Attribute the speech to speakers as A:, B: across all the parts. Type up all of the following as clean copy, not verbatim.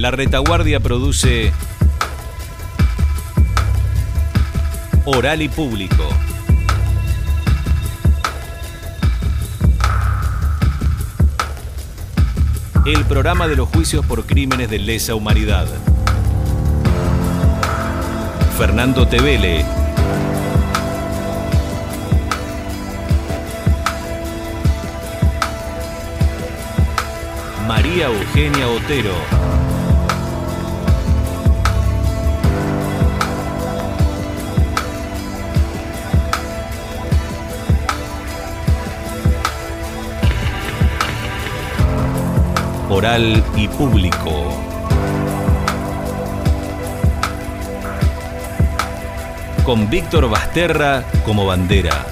A: La Retaguardia produce Oral y Público. El programa de los juicios por crímenes de lesa humanidad. Fernando Tevele. María Eugenia Otero. Oral y Público. Con Víctor Basterra como bandera.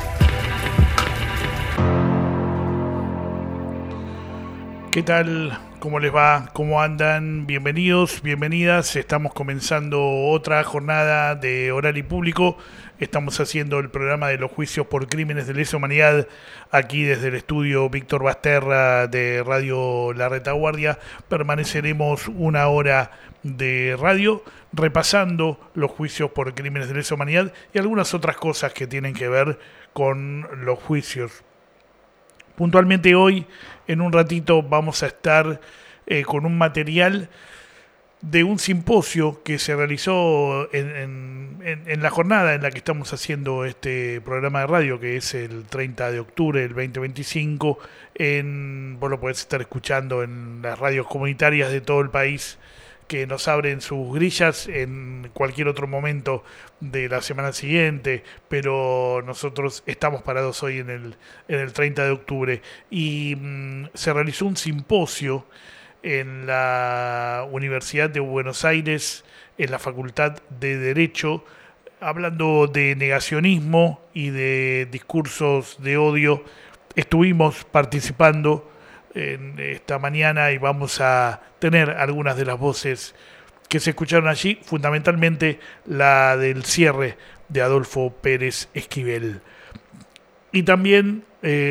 B: ¿Qué tal? ¿Cómo les va? ¿Cómo andan? Bienvenidos, bienvenidas. Estamos comenzando otra jornada de Oral y Público. Estamos haciendo el programa de los juicios por crímenes de lesa humanidad aquí desde el estudio Víctor Basterra de Radio La Retaguardia. Permaneceremos una hora de radio repasando los juicios por crímenes de lesa humanidad y algunas otras cosas que tienen que ver con los juicios. Puntualmente hoy, en un ratito, vamos a estar con un material de un simposio que se realizó en la jornada en la que estamos haciendo este programa de radio, que es el 30 de octubre del 2025. Vos lo podés estar escuchando en las radios comunitarias de todo el país, que nos abren sus grillas en cualquier otro momento de la semana siguiente, pero nosotros estamos parados hoy en el 30 de octubre y se realizó un simposio en la Universidad de Buenos Aires, en la Facultad de Derecho, hablando de negacionismo y de discursos de odio. Estuvimos participando en esta mañana y vamos a tener algunas de las voces que se escucharon allí, fundamentalmente la del cierre de Adolfo Pérez Esquivel. Y también,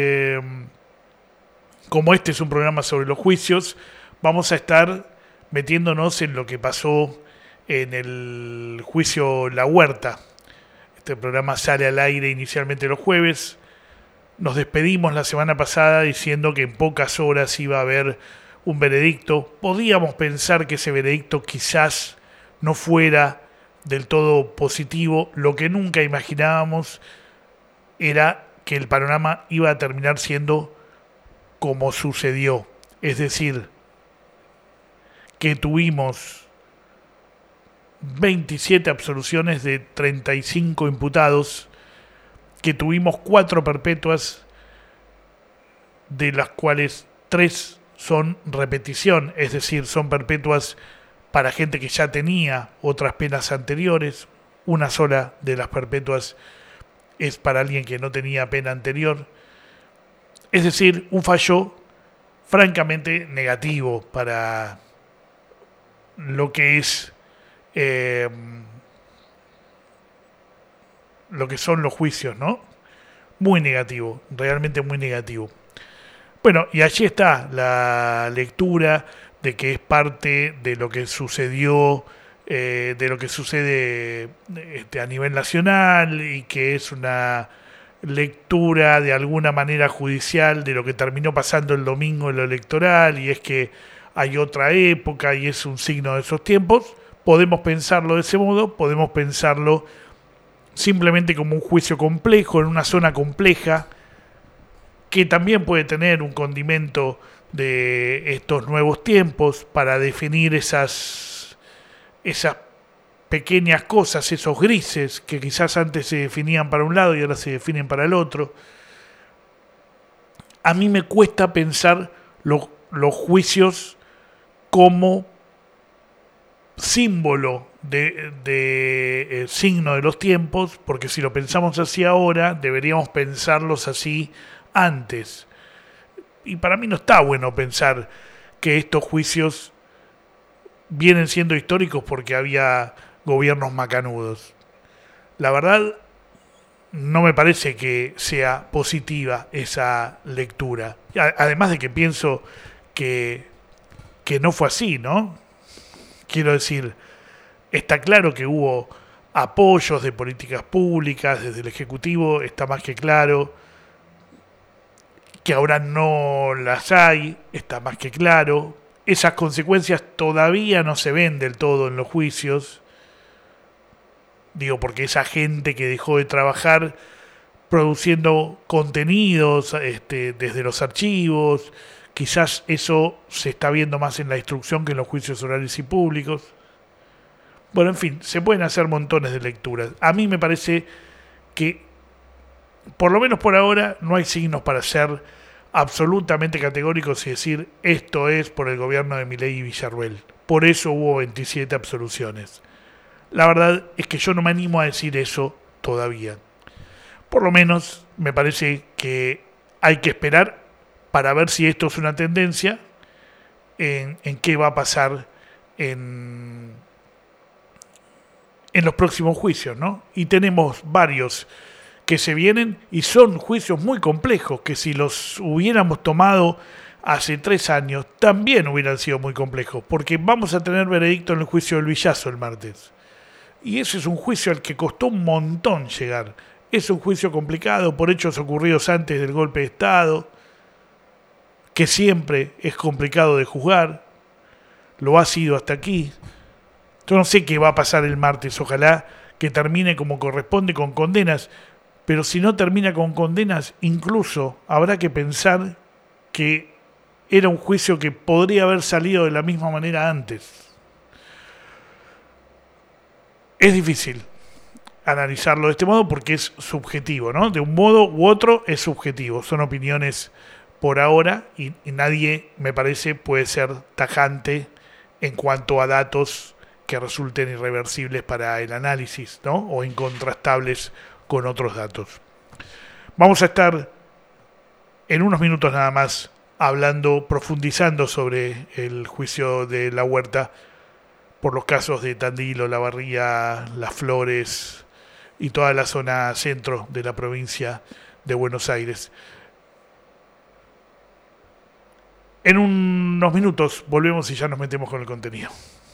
B: como este es un programa sobre los juicios, vamos a estar metiéndonos en lo que pasó en el juicio La Huerta. Este programa sale al aire inicialmente los jueves. Nos despedimos la semana pasada diciendo que en pocas horas iba a haber un veredicto. Podíamos pensar que ese veredicto quizás no fuera del todo positivo. Lo que nunca imaginábamos era que el panorama iba a terminar siendo como sucedió. Es decir, que tuvimos 27 absoluciones de 35 imputados, que tuvimos 4 perpetuas, de las cuales 3 son repetición, es decir, son perpetuas para gente que ya tenía otras penas anteriores. Una sola de las perpetuas es para alguien que no tenía pena anterior. Es decir, un fallo francamente negativo para lo que es lo que son los juicios, ¿no? Muy negativo, realmente muy negativo. Bueno, y allí está la lectura de que es parte de lo que sucedió, de lo que sucede a nivel nacional, y que es una lectura de alguna manera judicial de lo que terminó pasando el domingo en lo electoral, y es que hay otra época y es un signo de esos tiempos. Podemos pensarlo de ese modo, podemos pensarlo simplemente como un juicio complejo, en una zona compleja, que también puede tener un condimento de estos nuevos tiempos para definir esas pequeñas cosas, esos grises que quizás antes se definían para un lado y ahora se definen para el otro. A mí me cuesta pensar los juicios como símbolo de signo de los tiempos, porque si lo pensamos así ahora, deberíamos pensarlos así antes. Y para mí no está bueno pensar que estos juicios vienen siendo históricos porque había gobiernos macanudos. La verdad, no me parece que sea positiva esa lectura. Además de que pienso que no fue así, ¿no? Quiero decir, está claro que hubo apoyos de políticas públicas desde el Ejecutivo, está más que claro. Que ahora no las hay, está más que claro. Esas consecuencias todavía no se ven del todo en los juicios. Digo, porque esa gente que dejó de trabajar produciendo contenidos desde los archivos, quizás eso se está viendo más en la instrucción que en los juicios orales y públicos. Bueno, en fin, se pueden hacer montones de lecturas. A mí me parece que, por lo menos por ahora, no hay signos para ser absolutamente categóricos y decir esto es por el gobierno de Milei y Villarruel. Por eso hubo 27 absoluciones. La verdad es que yo no me animo a decir eso todavía. Por lo menos me parece que hay que esperar para ver si esto es una tendencia, en qué va a pasar en los próximos juicios, ¿no? Y tenemos varios que se vienen y son juicios muy complejos, que si los hubiéramos tomado hace 3 años también hubieran sido muy complejos, porque vamos a tener veredicto en el juicio del Villazo el martes. Y ese es un juicio al que costó un montón llegar. Es un juicio complicado por hechos ocurridos antes del golpe de Estado, que siempre es complicado de juzgar, lo ha sido hasta aquí. Yo no sé qué va a pasar el martes, ojalá que termine como corresponde con condenas, pero si no termina con condenas, incluso habrá que pensar que era un juicio que podría haber salido de la misma manera antes. Es difícil analizarlo de este modo porque es subjetivo, ¿no? De un modo u otro es subjetivo, son opiniones por ahora y nadie, me parece, puede ser tajante en cuanto a datos que resulten irreversibles para el análisis, ¿no? O incontrastables con otros datos. Vamos a estar en unos minutos nada más hablando, profundizando sobre el juicio de La Huerta por los casos de Tandil, Olavarría, Las Flores y toda la zona centro de la provincia de Buenos Aires. En unos minutos volvemos y ya nos metemos con el contenido.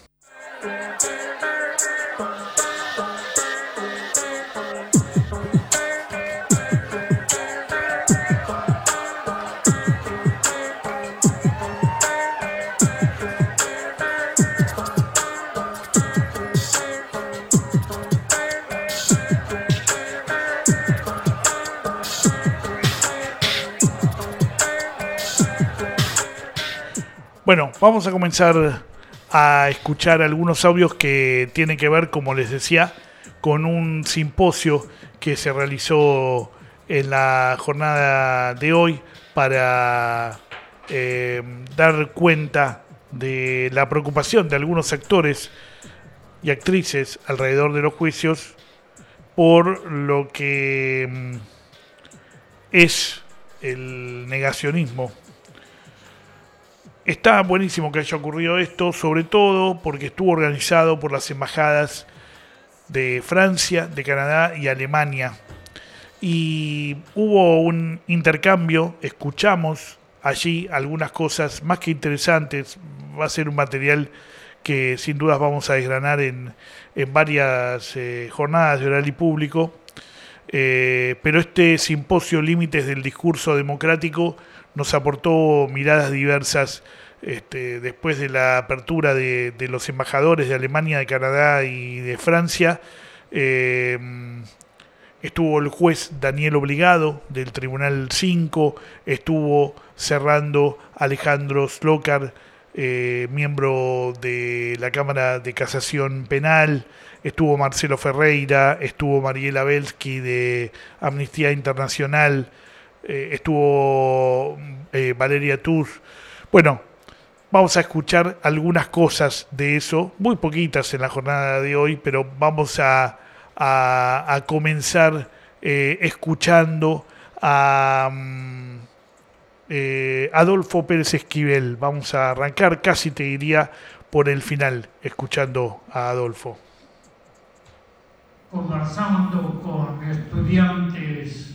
B: Bueno, vamos a comenzar a escuchar algunos audios que tienen que ver, como les decía, con un simposio que se realizó en la jornada de hoy para dar cuenta de la preocupación de algunos actores y actrices alrededor de los juicios por lo que es el negacionismo. Está buenísimo que haya ocurrido esto, sobre todo porque estuvo organizado por las embajadas de Francia, de Canadá y Alemania. Y hubo un intercambio, escuchamos allí algunas cosas más que interesantes. Va a ser un material que sin dudas vamos a desgranar en varias jornadas de oral y público. Pero este simposio Límites del Discurso Democrático nos aportó miradas diversas después de la apertura de los embajadores de Alemania, de Canadá y de Francia. Estuvo el juez Daniel Obligado del Tribunal 5, estuvo cerrando Alejandro Slokar, miembro de la Cámara de Casación Penal, estuvo Marcelo Ferreira, estuvo Mariela Belsky de Amnistía Internacional, estuvo Valeria Tuz. Bueno, vamos a escuchar algunas cosas de eso, muy poquitas en la jornada de hoy, pero vamos a comenzar escuchando a Adolfo Pérez Esquivel. Vamos a arrancar, casi te diría, por el final, escuchando a Adolfo.
C: Conversando con estudiantes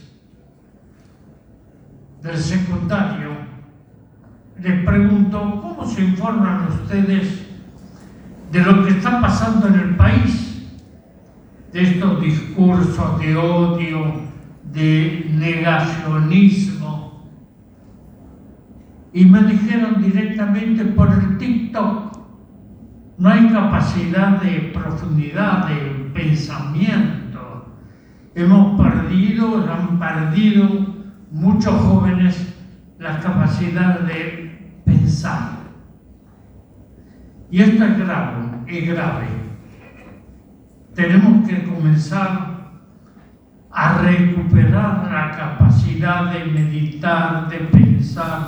C: del secundario, les pregunto, ¿cómo se informan ustedes de lo que está pasando en el país, de estos discursos de odio, de negacionismo. Y me dijeron directamente por el TikTok, no hay capacidad de profundidad, de pensamiento. Han perdido muchos jóvenes la capacidad de pensar. Y esto es grave. Tenemos que comenzar a recuperar la capacidad de meditar, de pensar,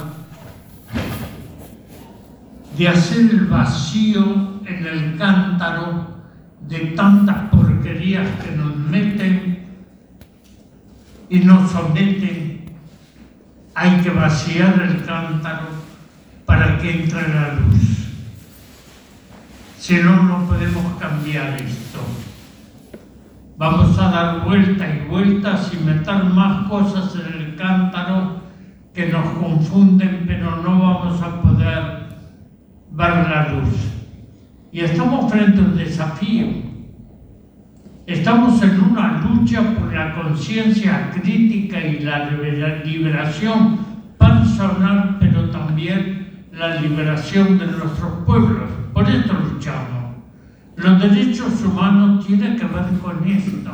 C: de hacer el vacío en el cántaro de tantas porquerías que nos meten y nos someten. Hay que vaciar el cántaro para que entre la luz. Si no, no podemos cambiar esto. Vamos a dar vueltas y vueltas y meter más cosas en el cántaro que nos confunden, pero no vamos a poder ver la luz. Y estamos frente a un desafío. Estamos en una lucha por la conciencia crítica y la liberación personal, pero también la liberación de nuestros pueblos. Por esto luchamos. Los derechos humanos tienen que ver con esto.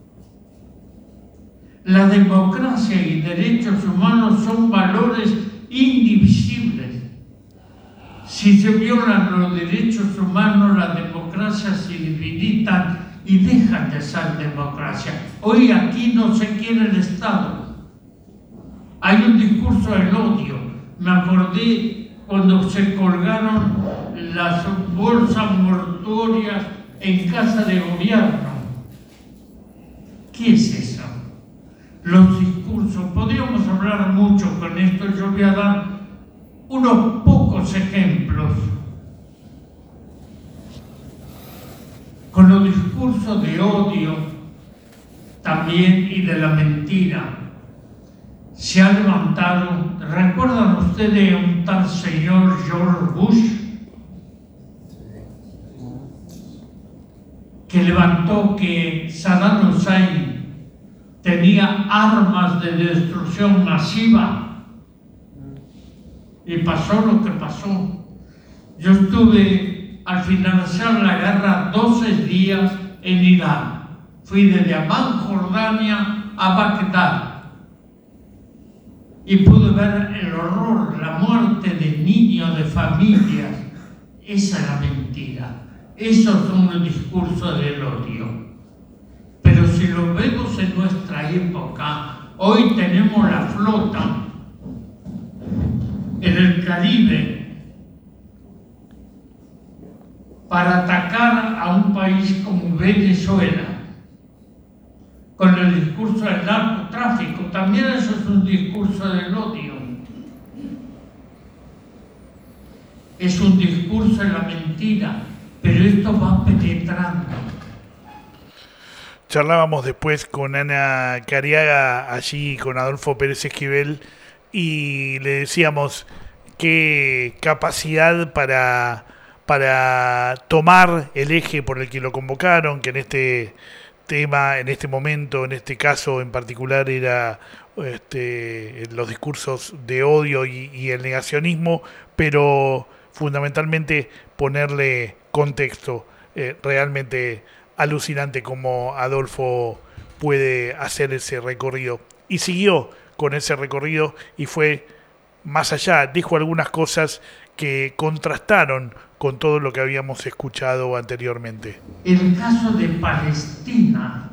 C: La democracia y derechos humanos son valores indivisibles. Si se violan los derechos humanos, la democracia se debilita y dejan de ser democracia. Hoy aquí no se quiere el Estado. Hay un discurso del odio. Me acordé cuando se colgaron las bolsas mortuorias en casa de gobierno. ¿Qué es eso? Los discursos. Podríamos hablar mucho con esto. Yo voy a dar unos pocos ejemplos. Con los discursos de odio también y de la mentira se ha levantado. ¿Recuerdan ustedes a un tal señor George Bush? Que levantó que Saddam Hussein tenía armas de destrucción masiva. Y pasó lo que pasó. Yo estuve al finalizar la guerra 12 días en Irán. Fui desde Amán, Jordania, a Bagdad. Y pude ver el horror, la muerte de niños, de familias. Esa es la mentira. Esos son los discursos del odio. Pero si lo vemos en nuestra época, hoy tenemos la flota en el Caribe para atacar a un país como Venezuela, con el discurso del narcotráfico. También eso es un discurso del odio. Es un discurso de la mentira, pero esto va penetrando.
B: Charlábamos después con Ana Cariaga, allí con Adolfo Pérez Esquivel, y le decíamos qué capacidad para tomar el eje por el que lo convocaron, que en este tema, en este momento, en este caso en particular era los discursos de odio y el negacionismo, pero fundamentalmente ponerle contexto. Realmente alucinante cómo Adolfo puede hacer ese recorrido. Y siguió con ese recorrido y fue más allá, dijo algunas cosas que contrastaron con todo lo que habíamos escuchado anteriormente.
C: El caso de Palestina.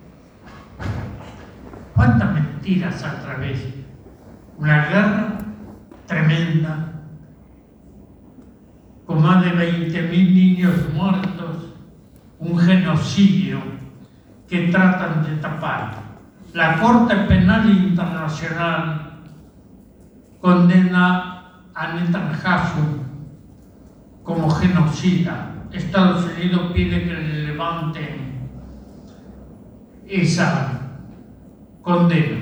C: ¿Cuántas mentiras a través? Una guerra tremenda, con más de 20.000 niños muertos, un genocidio que tratan de tapar. La Corte Penal Internacional condena a Netanyahu como genocida. Estados Unidos pide que le levanten esa condena.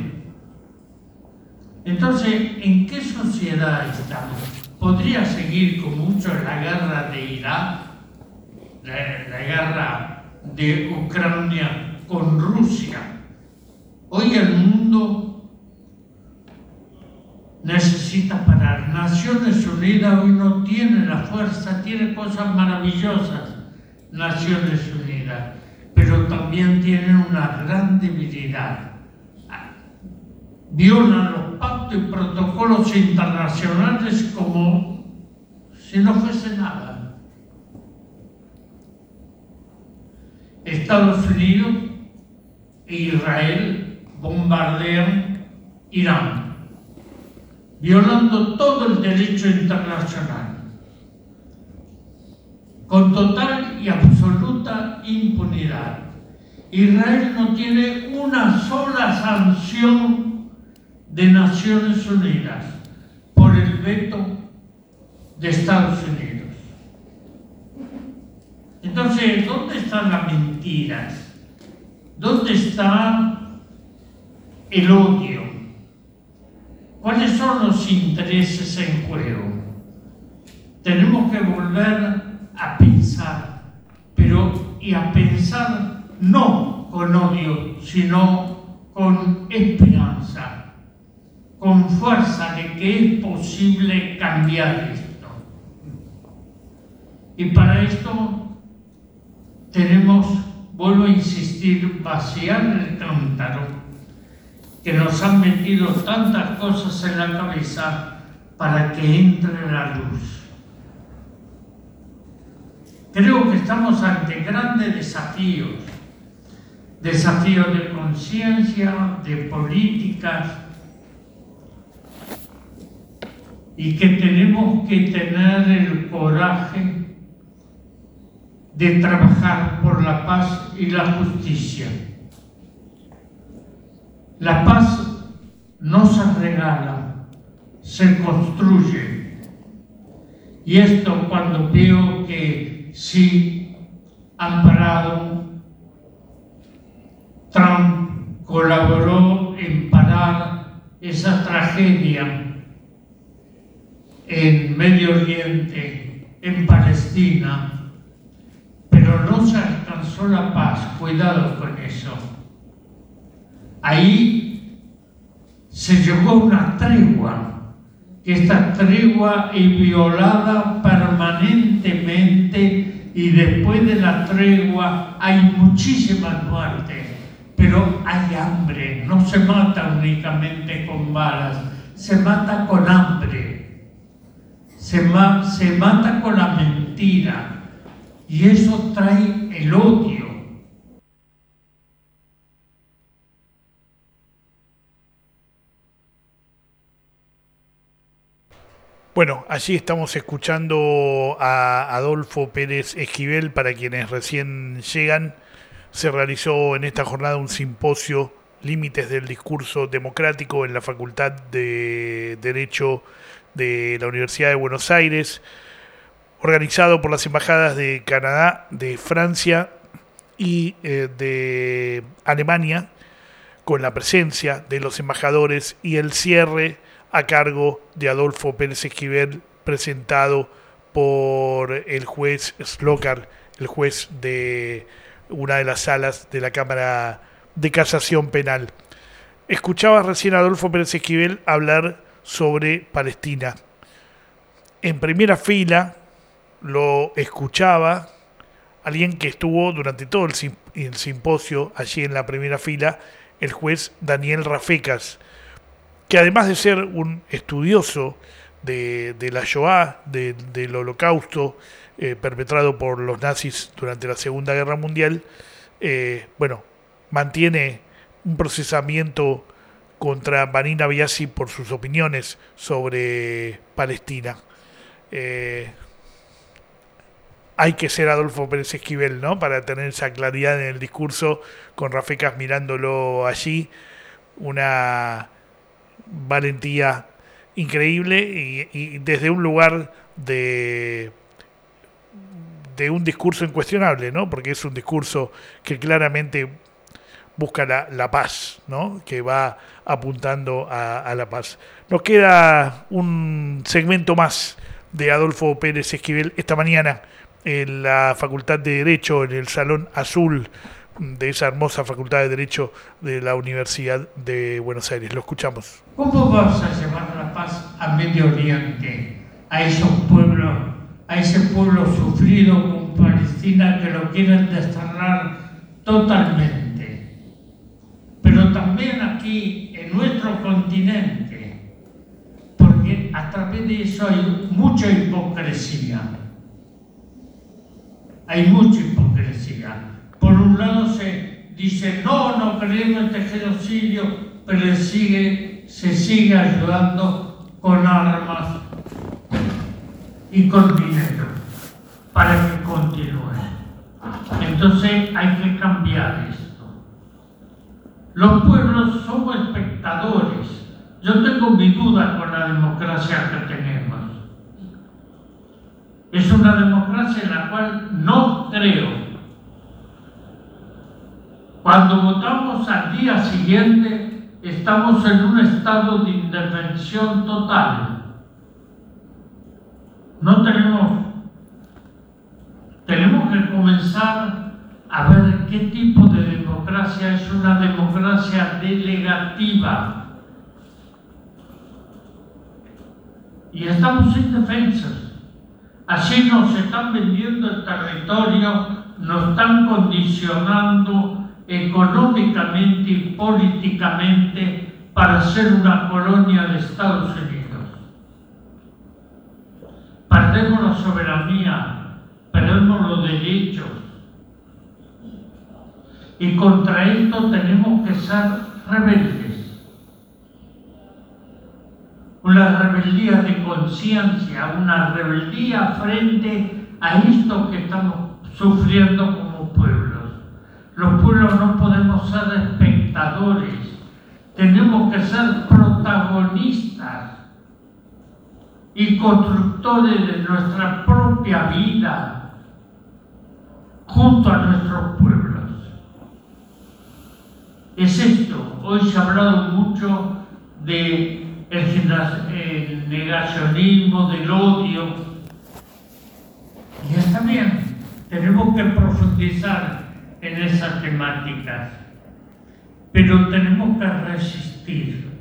C: Entonces, ¿en qué sociedad estamos? ¿Podría seguir con mucho en la guerra de Irak? la guerra de Ucrania con Rusia. Hoy el mundo necesita parar. Naciones Unidas hoy no tiene la fuerza, tiene cosas maravillosas, Naciones Unidas, pero también tiene una gran debilidad. Violan los pactos y protocolos internacionales como si no fuese nada. Estados Unidos e Israel bombardean Irán, violando todo el derecho internacional, con total y absoluta impunidad. Israel no tiene una sola sanción de Naciones Unidas por el veto de Estados Unidos. Entonces, ¿dónde están las mentiras? ¿Dónde está el odio? ¿Cuáles son los intereses en juego? Tenemos que volver a pensar, pero a pensar no con odio, sino con esperanza, con fuerza de que es posible cambiar esto. Y para esto tenemos, vuelvo a insistir, vaciar el cántaro, que nos han metido tantas cosas en la cabeza para que entre la luz. Creo que estamos ante grandes desafíos, desafíos de conciencia, de políticas, y que tenemos que tener el coraje de trabajar por la paz y la justicia. La paz no se regala, se construye. Y esto cuando veo que sí han parado, Trump colaboró en parar esa tragedia en Medio Oriente, en Palestina, pero no se alcanzó la paz. Cuidado con eso. Ahí se llegó a una tregua, que esta tregua es violada permanentemente y después de la tregua hay muchísimas muertes, pero hay hambre. No se mata únicamente con balas, se mata con hambre. Se mata con la mentira, y eso trae el odio.
B: Bueno, allí estamos escuchando a Adolfo Pérez Esquivel. Para quienes recién llegan, se realizó en esta jornada un simposio, Límites del Discurso Democrático, en la Facultad de Derecho de la Universidad de Buenos Aires, organizado por las embajadas de Canadá, de Francia y de Alemania, con la presencia de los embajadores y el cierre a cargo de Adolfo Pérez Esquivel, presentado por el juez Slokar, el juez de una de las salas de la Cámara de Casación Penal. Escuchaba recién a Adolfo Pérez Esquivel hablar sobre Palestina. En primera fila lo escuchaba alguien que estuvo durante todo el simposio allí en la primera fila, el juez Daniel Rafecas, que además de ser un estudioso de la Shoah, del Holocausto perpetrado por los nazis durante la Segunda Guerra Mundial, mantiene un procesamiento contra Vanina Biasi por sus opiniones sobre Palestina. Hay que ser Adolfo Pérez Esquivel, ¿no?, para tener esa claridad en el discurso, con Rafecas mirándolo allí, una valentía increíble y desde un lugar de un discurso incuestionable, ¿no?, porque es un discurso que claramente busca la paz, ¿no?, que va apuntando a la paz. Nos queda un segmento más de Adolfo Pérez Esquivel esta mañana en la Facultad de Derecho, en el Salón Azul de esa hermosa Facultad de Derecho de la Universidad de Buenos Aires. Lo escuchamos.
C: ¿Cómo vas a llevar la paz a Medio Oriente, a esos pueblos, a ese pueblo sufrido con Palestina que lo quieren desterrar totalmente? Pero también aquí, en nuestro continente, porque a través de eso hay mucha hipocresía. Hay mucha hipocresía. Por un lado se dice, no creemos este genocidio, pero se sigue ayudando con armas y con dinero para que continúe. Entonces hay que cambiar esto. Los pueblos somos espectadores. Yo tengo mi duda con la democracia que tenemos. Es una democracia en la cual no creo. Cuando votamos al día siguiente, estamos en un estado de indefensión total. No tenemos que comenzar a ver qué tipo de democracia es una democracia delegativa. Y estamos indefensos. Así nos están vendiendo el territorio, nos están condicionando económicamente y políticamente para ser una colonia de Estados Unidos. Perdemos la soberanía, perdemos los derechos. Y contra esto tenemos que ser rebeldes. Una rebeldía de conciencia, una rebeldía frente a esto que estamos sufriendo como pueblos. Los pueblos no podemos ser espectadores, tenemos que ser protagonistas y constructores de nuestra propia vida junto a nuestros pueblos. Es esto, hoy se ha hablado mucho del negacionismo, del odio, y está bien, tenemos que profundizar en esas temáticas, pero tenemos que resistir.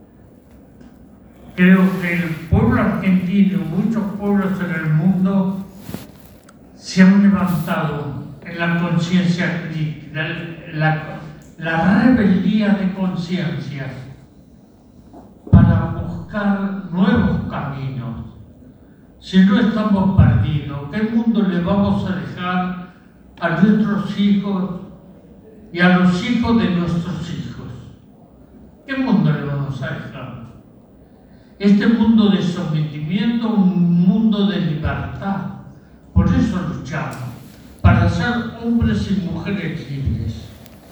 C: Creo que el pueblo argentino y muchos pueblos en el mundo se han levantado en la conciencia crítica, la rebeldía de conciencia para buscar nuevos caminos. Si no estamos perdidos, ¿qué mundo le vamos a dejar a nuestros hijos y a los hijos de nuestros hijos? ¿Qué mundo le vamos a dejar? Este mundo de sometimiento, un mundo de libertad. Por eso luchamos, para ser hombres y mujeres libres.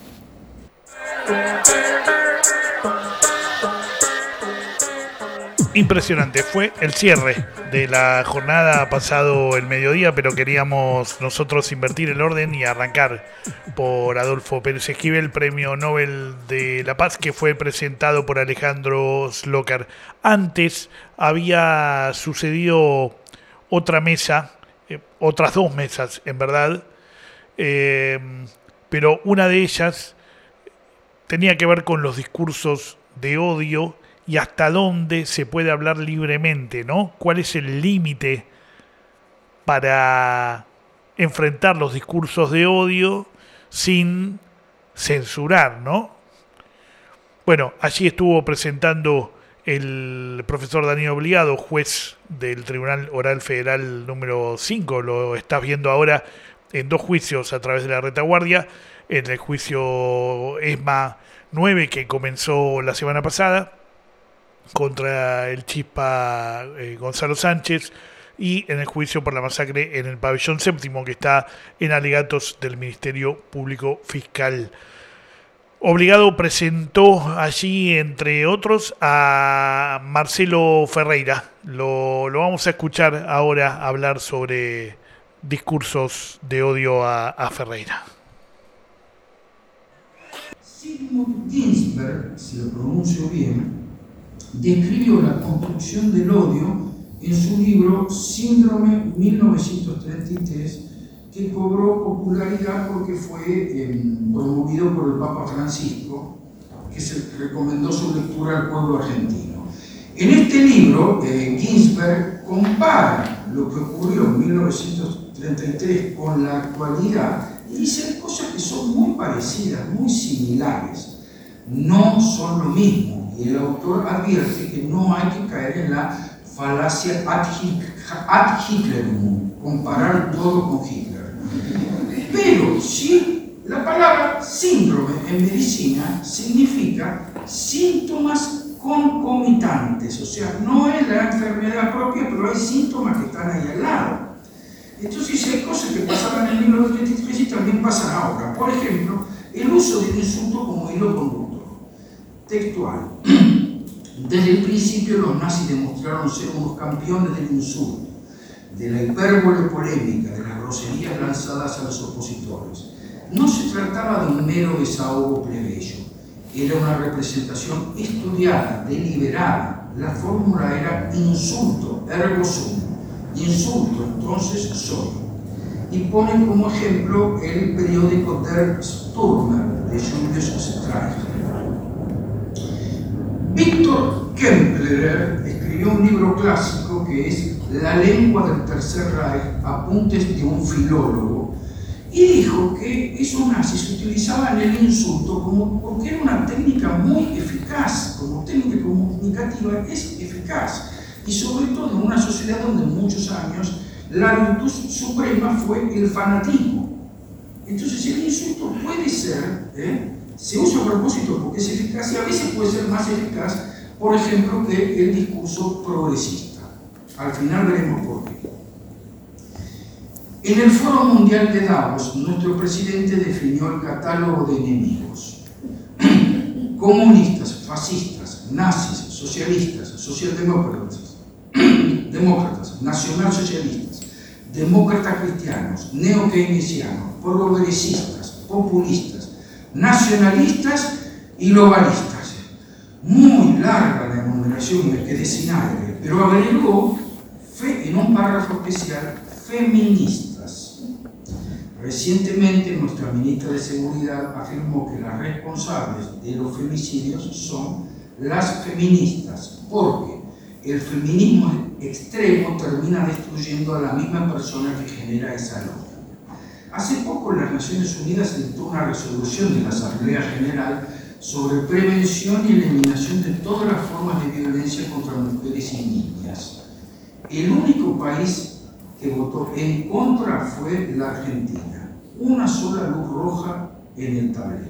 B: Impresionante, fue el cierre de la jornada pasado el mediodía, pero queríamos nosotros invertir el orden y arrancar por Adolfo Pérez Esquivel, Premio Nobel de la Paz, que fue presentado por Alejandro Slokar. Antes había sucedido otra mesa, otras dos mesas en verdad, pero una de ellas tenía que ver con los discursos de odio y hasta dónde se puede hablar libremente, ¿no? ¿Cuál es el límite para enfrentar los discursos de odio sin censurar, ¿no? Bueno, allí estuvo presentando el profesor Daniel Obligado, juez del Tribunal Oral Federal número 5. Lo estás viendo ahora en dos juicios a través de la retaguardia. En el juicio ESMA 9, que comenzó la semana pasada, contra el chispa Gonzalo Sánchez, y en el juicio por la masacre en el pabellón séptimo, que está en alegatos del Ministerio Público Fiscal. Obligado presentó allí, entre otros, a Marcelo Ferreira. Lo vamos a escuchar ahora hablar sobre discursos de odio a Ferreira.
D: Sigmund Ginsberg, si lo pronuncio bien, describió la construcción del odio
E: en su libro Síndrome 1933, que cobró popularidad porque fue promovido por el Papa Francisco, que se recomendó su lectura al pueblo argentino. En este libro, Ginsberg compara lo que ocurrió en 1933 con la actualidad y dice cosas que son muy parecidas, muy similares. No son lo mismo, y el autor advierte que no hay que caer en la falacia ad Hitlerum, comparar todo con Hitler. Pero si la palabra síndrome en medicina significa síntomas concomitantes, o sea, no es la enfermedad propia, pero hay síntomas que están ahí al lado. Entonces hay cosas que pasaban en 1933 y también pasan ahora. Por ejemplo, el uso del insulto como hilo conductor. Textual. Desde el principio los nazis demostraron ser unos campeones del insulto, de la hipérbole polémica, de las groserías lanzadas a los opositores. No se trataba de un mero desahogo plebeyo, era una representación estudiada, deliberada. La fórmula era insulto, ergo sum. Insulto, entonces soy. Y pone como ejemplo el periódico Der Stürmer de Julius Streicher. Víctor Kempler escribió un libro clásico que es La lengua del Tercer Reich, apuntes de un filólogo, y dijo que esos nazis utilizaban el insulto porque era una técnica muy eficaz, como técnica comunicativa es eficaz, y sobre todo en una sociedad donde en muchos años la virtud suprema fue el fanatismo. Entonces el insulto puede ser, se usa a propósito porque es eficaz, y a veces puede ser más eficaz, por ejemplo, que el discurso progresista. Al final veremos por qué. En el Foro Mundial de Davos, nuestro presidente definió el catálogo de enemigos. Comunistas, fascistas, nazis, socialistas, socialdemócratas, nacionalsocialistas, demócratas cristianos, neo-keynesianos, progresistas, populistas, nacionalistas y globalistas. Muy larga la enumeración, me quedé sin aire, pero agregó en un párrafo especial feministas. Recientemente nuestra ministra de Seguridad afirmó que las responsables de los femicidios son las feministas, porque el feminismo extremo termina destruyendo a la misma persona que genera esa lógica. Hace poco las Naciones Unidas dictó una resolución de la Asamblea General sobre prevención y eliminación de todas las formas de violencia contra mujeres y niñas. El único país que votó en contra fue la Argentina. Una sola luz roja en el tablero.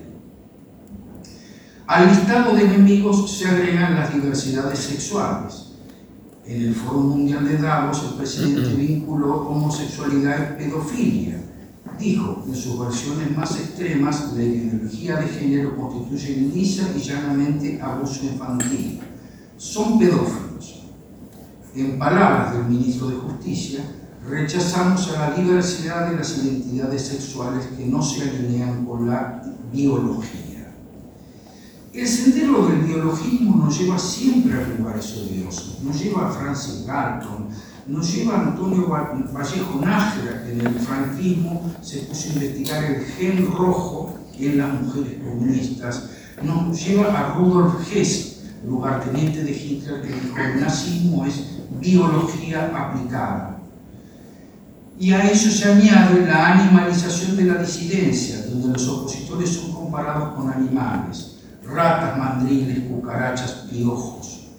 E: Al listado de enemigos se agregan las diversidades sexuales. En el Foro Mundial de Davos, el presidente vinculó homosexualidad y pedofilia. Dijo, en sus versiones más extremas, la ideología de género constituye lisa y llanamente abuso infantil. Son pedófilos. En palabras del ministro de Justicia, rechazamos a la diversidad de las identidades sexuales que no se alinean con la biología. El sendero del biologismo nos lleva siempre a lugares odiosos, nos lleva a Francis Galton, nos lleva a Antonio Vallejo Nájera, que en el franquismo se puso a investigar el gen rojo en las mujeres comunistas, nos lleva a Rudolf Hess, lugarteniente de Hitler, que dijo el nazismo es biología aplicada. Y a eso se añade la animalización de la disidencia, donde los opositores son comparados con animales, ratas, mandriles, cucarachas, piojos.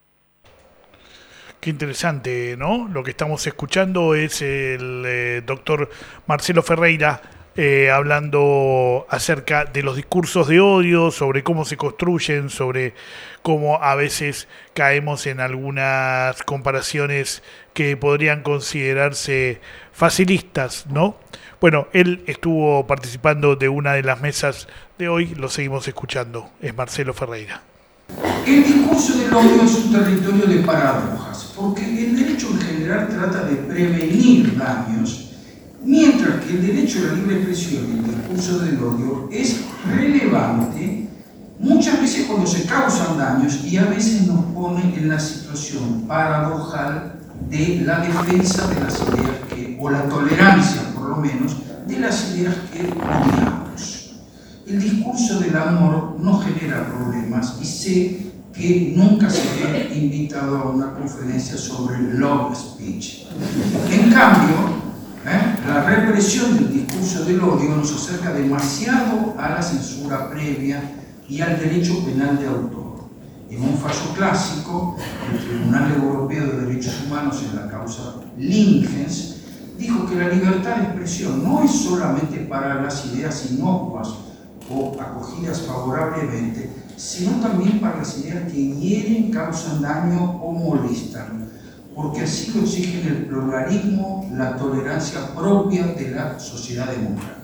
B: Qué interesante, ¿no? Lo que estamos escuchando es el doctor Marcelo Ferreira hablando acerca de los discursos de odio, sobre cómo se construyen, sobre cómo a veces caemos en algunas comparaciones que podrían considerarse facilistas, ¿no? Bueno, él estuvo participando de una de las mesas de hoy, lo seguimos escuchando, es Marcelo Ferreira.
E: El discurso del odio es un territorio de paradojas, porque el derecho en general trata de prevenir daños, mientras que el derecho a la libre expresión y el discurso del odio es relevante muchas veces cuando se causan daños y a veces nos pone en la situación paradojal de la defensa de las ideas o la tolerancia, por lo menos, de las ideas que odiamos. El discurso del amor no genera problemas y sé que nunca seré invitado a una conferencia sobre love speech. En cambio, la represión del discurso del odio nos acerca demasiado a la censura previa y al derecho penal de autor. En un fallo clásico, el Tribunal Europeo de Derechos Humanos en la causa Lingens dijo que la libertad de expresión no es solamente para las ideas inocuas o acogidas favorablemente, sino también para las ideas que hieren, causan daño o molestan, porque así lo exigen el pluralismo, la tolerancia propia de la sociedad democrática.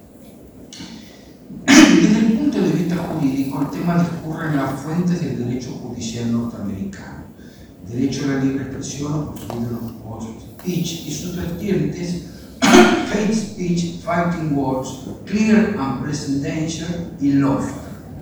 E: Desde el punto de vista jurídico, el tema discurre en las fuentes del derecho judicial norteamericano, derecho a la libre expresión, freedom of speech, y sus vertientes, hate speech, fighting words, clear and present danger y lawfare.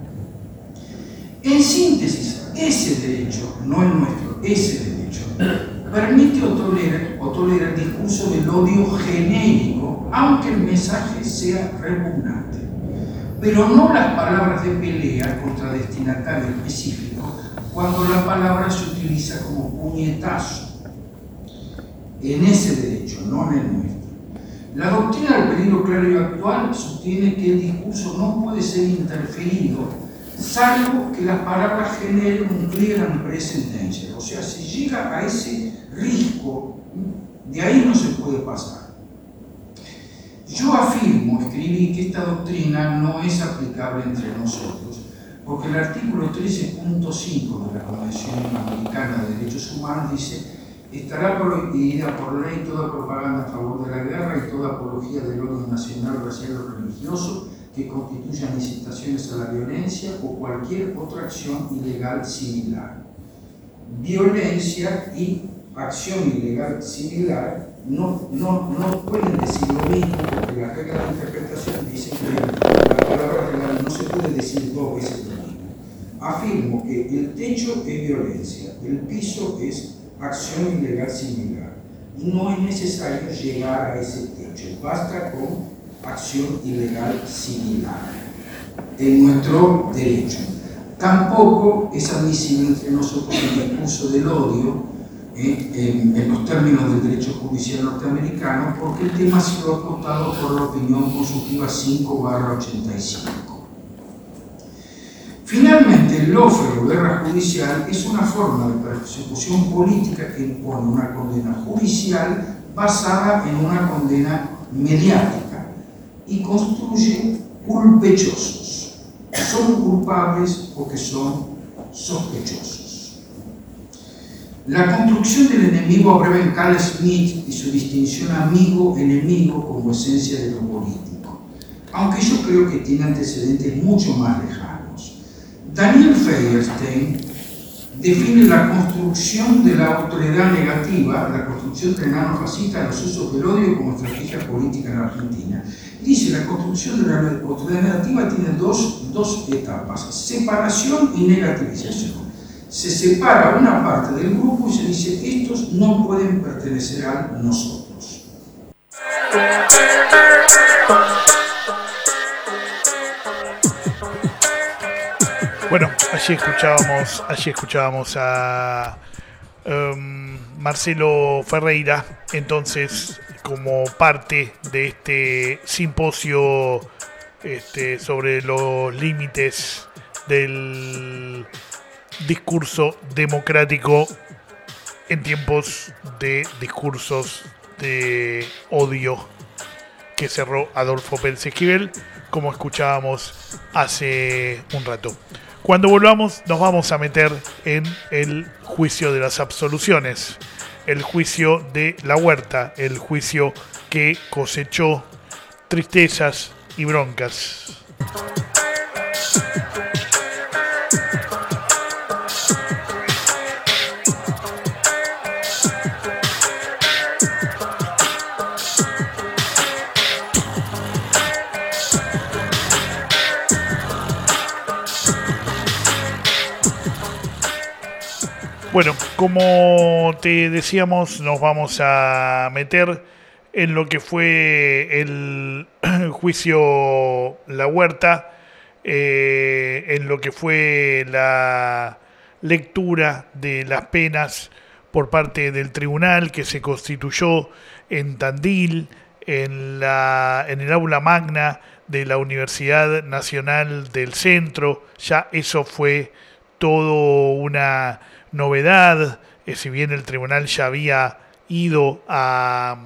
E: En síntesis, ese derecho, no el nuestro, ese derecho, permite o tolera el discurso del odio genérico, aunque el mensaje sea repugnante, pero no las palabras de pelea contra destinatario específico cuando la palabra se utiliza como puñetazo. En ese derecho, no en el nuestro. La doctrina del peligro claro y actual sostiene que el discurso no puede ser interferido salvo que las palabras generen un clear and present danger. O sea, si llega a ese riesgo, de ahí no se puede pasar. Yo afirmo, escribí, que esta doctrina no es aplicable entre nosotros, porque el artículo 13.5 de la Convención Americana de Derechos Humanos dice: estará prohibida por ley toda propaganda a favor de la guerra y toda apología del odio nacional, racial o religioso que constituyan incitaciones a la violencia o cualquier otra acción ilegal similar. Violencia y acción ilegal similar no pueden decir lo mismo, porque la regla de interpretación dice que la palabra legal no se puede decir dos veces lo mismo. Afirmo que el techo es violencia, el piso es acción ilegal similar, y no es necesario llegar a ese techo, basta con acción ilegal similar en nuestro derecho. Tampoco es admisible entre nosotros el discurso del odio en los términos del derecho judicial norteamericano, porque el tema ha sido acotado por la opinión consultiva 5/85. Finalmente, el lawfare o guerra judicial es una forma de persecución política que impone una condena judicial basada en una condena mediática y construye culpechosos, son culpables o que son sospechosos. La construcción del enemigo aprueba en Carl Smith y su distinción amigo-enemigo como esencia de lo político, aunque yo creo que tiene antecedentes mucho más lejanos. Daniel Feuerstein define la construcción de la autoridad negativa, la construcción del enano fascista, los usos del odio como estrategia política en Argentina. Dice, la construcción de la autoridad negativa tiene dos etapas: separación y negativización. Se separa una parte del grupo y se dice: estos no pueden pertenecer a nosotros.
B: Bueno, allí escuchábamos a Marcelo Ferreira, entonces, como parte de este simposio sobre los límites del discurso democrático en tiempos de discursos de odio que cerró Adolfo Pérez Esquivel, como escuchábamos hace un rato. Cuando volvamos nos vamos a meter en el juicio de las absoluciones, el juicio de la Huerta, el juicio que cosechó tristezas y broncas. Bueno, como te decíamos, nos vamos a meter en lo que fue el juicio La Huerta, en lo que fue la lectura de las penas por parte del tribunal que se constituyó en Tandil, en el aula magna de la Universidad Nacional del Centro. Ya eso fue todo una novedad, si bien el tribunal ya había ido a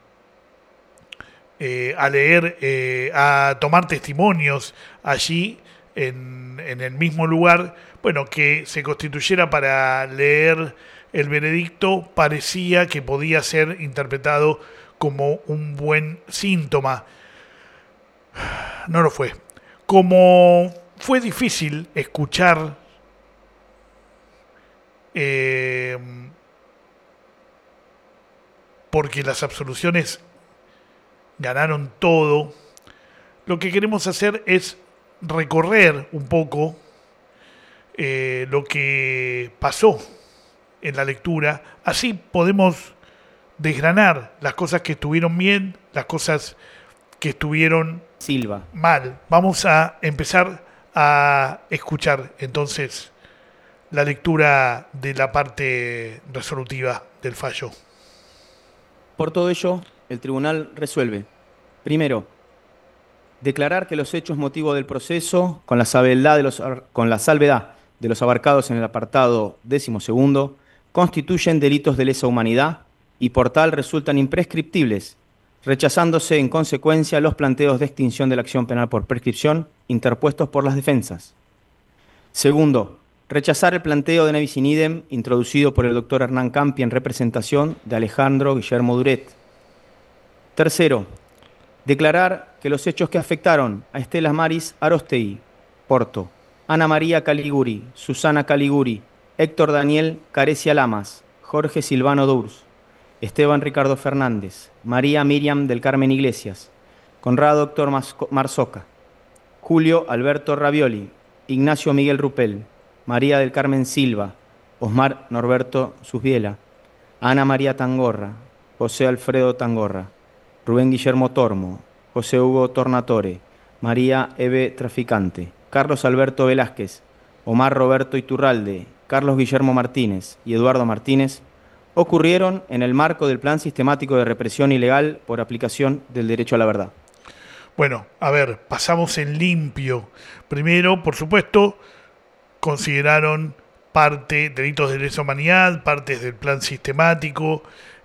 B: leer, a tomar testimonios allí en el mismo lugar, bueno, que se constituyera para leer el veredicto parecía que podía ser interpretado como un buen síntoma. No lo fue. Como fue difícil escuchar porque las absoluciones ganaron todo, lo que queremos hacer es recorrer un poco lo que pasó en la lectura. Así podemos desgranar las cosas que estuvieron bien, las cosas que estuvieron mal. Vamos a empezar a escuchar entonces la lectura de la parte resolutiva del fallo.
F: Por todo ello, el tribunal resuelve: primero, declarar que los hechos motivo del proceso, con la salvedad de los abarcados en el apartado 12º, constituyen delitos de lesa humanidad y por tal resultan imprescriptibles, rechazándose en consecuencia los planteos de extinción de la acción penal por prescripción interpuestos por las defensas. Segundo, rechazar el planteo de nevis in idem introducido por el doctor Hernán Campi en representación de Alejandro Guillermo Duret. Tercero, declarar que los hechos que afectaron a Estela Maris Aróstegui, Porto, Ana María Caliguri, Susana Caliguri, Héctor Daniel Carecia Lamas, Jorge Silvano Durs, Esteban Ricardo Fernández, María Miriam del Carmen Iglesias, Conrado Héctor Marzoca, Julio Alberto Ravioli, Ignacio Miguel Rupel, María del Carmen Silva, Osmar Norberto Susbiela, Ana María Tangorra, José Alfredo Tangorra, Rubén Guillermo Tormo, José Hugo Tornatore, María Eve Traficante, Carlos Alberto Velázquez, Omar Roberto Iturralde, Carlos Guillermo Martínez y Eduardo Martínez, ocurrieron en el marco del Plan Sistemático de Represión Ilegal por aplicación del derecho a la verdad.
B: Bueno, a ver, pasamos en limpio. Primero, por supuesto, consideraron delitos de lesa humanidad, partes del plan sistemático,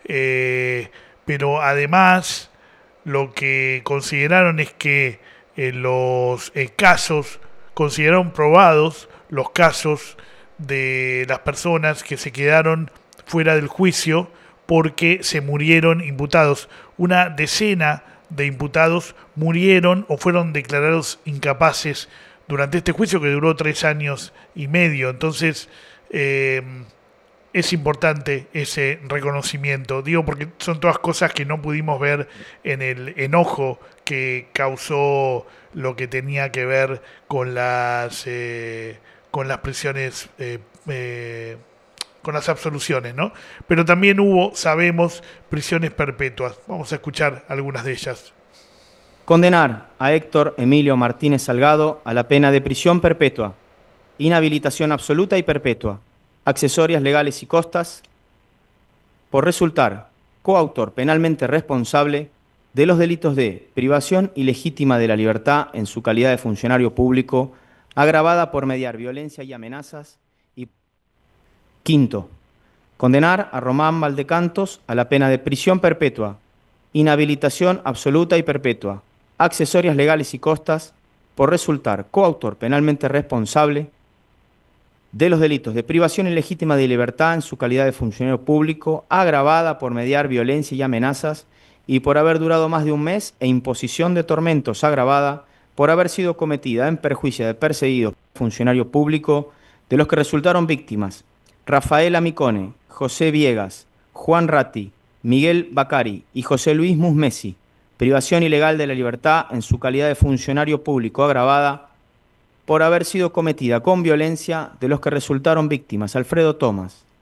B: pero además lo que consideraron es que los casos, consideraron probados los casos de las personas que se quedaron fuera del juicio porque se murieron imputados. Una decena de imputados murieron o fueron declarados incapaces durante este juicio que duró 3 años y medio. Entonces es importante ese reconocimiento, digo, porque son todas cosas que no pudimos ver en el enojo que causó lo que tenía que ver con las prisiones, con las absoluciones, ¿no? Pero también hubo, sabemos, prisiones perpetuas. Vamos a escuchar algunas de ellas.
F: Condenar a Héctor Emilio Martínez Salgado a la pena de prisión perpetua, inhabilitación absoluta y perpetua, accesorias legales y costas, por resultar coautor penalmente responsable de los delitos de privación ilegítima de la libertad en su calidad de funcionario público, agravada por mediar violencia y amenazas. Y quinto, condenar a Román Valdecantos a la pena de prisión perpetua, inhabilitación absoluta y perpetua, accesorias legales y costas, por resultar coautor penalmente responsable de los delitos de privación ilegítima de libertad en su calidad de funcionario público, agravada por mediar violencia y amenazas, y por haber durado más de un mes, e imposición de tormentos agravada por haber sido cometida en perjuicio de perseguido funcionario público, de los que resultaron víctimas Rafaela Micone, José Viegas, Juan Ratti, Miguel Bacari y José Luis Musmesi, privación ilegal de la libertad en su calidad de funcionario público agravada por haber sido cometida con violencia, de los que resultaron víctimas Alfredo Tomás,